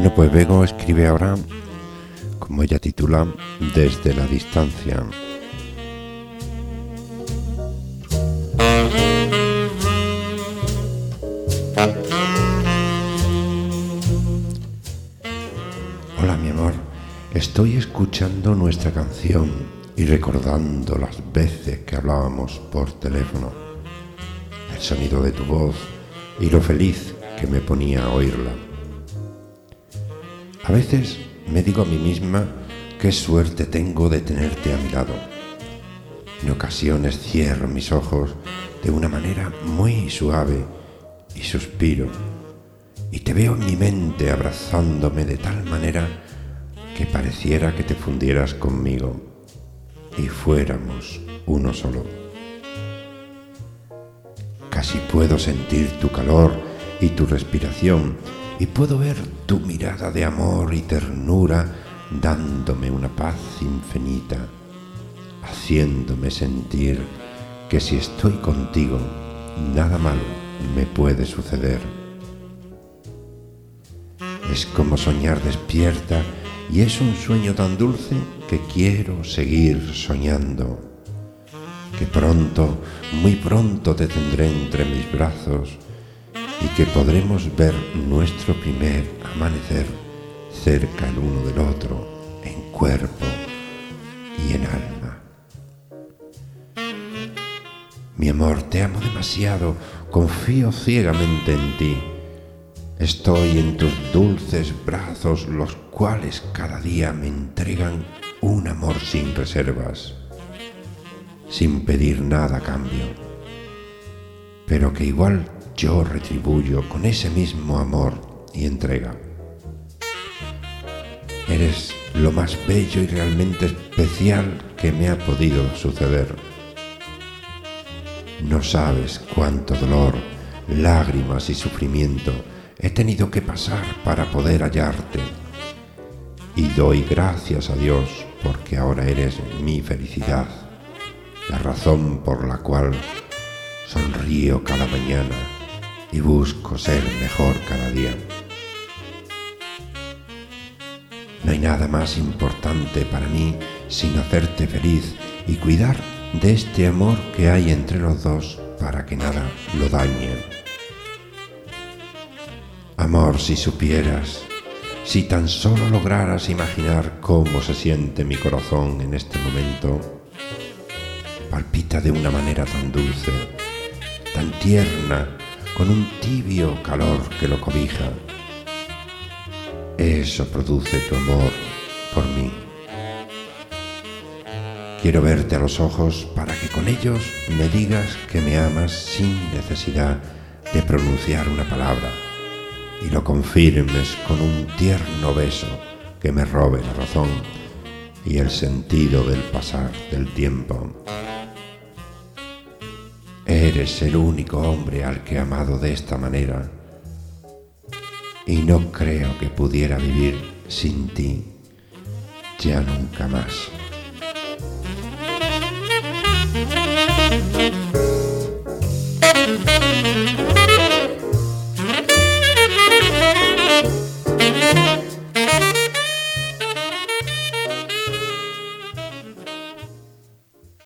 Bueno, pues Bego escribe ahora, como ella titula, Desde la distancia. Hola, mi amor. Estoy escuchando nuestra canción y recordando las veces que hablábamos por teléfono, el sonido de tu voz y lo feliz que me ponía a oírla. A veces me digo a mí misma qué suerte tengo de tenerte a mi lado. En ocasiones cierro mis ojos de una manera muy suave y suspiro, y te veo en mi mente abrazándome de tal manera que pareciera que te fundieras conmigo y fuéramos uno solo. Casi puedo sentir tu calor y tu respiración, y puedo ver tu mirada de amor y ternura dándome una paz infinita, haciéndome sentir que si estoy contigo, nada malo me puede suceder. Es como soñar despierta, y es un sueño tan dulce que quiero seguir soñando, que pronto, muy pronto te tendré entre mis brazos y que podremos ver nuestro primer amanecer cerca el uno del otro, en cuerpo y en alma. Mi amor, te amo demasiado, confío ciegamente en ti. Estoy en tus dulces brazos, los cuales cada día me entregan un amor sin reservas, sin pedir nada a cambio, pero que igual yo retribuyo con ese mismo amor y entrega. Eres lo más bello y realmente especial que me ha podido suceder. No sabes cuánto dolor, lágrimas y sufrimiento he tenido que pasar para poder hallarte, y doy gracias a Dios porque ahora eres mi felicidad, la razón por la cual sonrío cada mañana y busco ser mejor cada día. No hay nada más importante para mí sino hacerte feliz y cuidar de este amor que hay entre los dos para que nada lo dañe. Amor, si supieras, si tan solo lograras imaginar cómo se siente mi corazón en este momento, palpita de una manera tan dulce, tan tierna, con un tibio calor que lo cobija. Eso produce tu amor por mí. Quiero verte a los ojos para que con ellos me digas que me amas sin necesidad de pronunciar una palabra, y lo confirmes con un tierno beso que me robe la razón y el sentido del pasar del tiempo. Eres el único hombre al que he amado de esta manera, y no creo que pudiera vivir sin ti ya nunca más.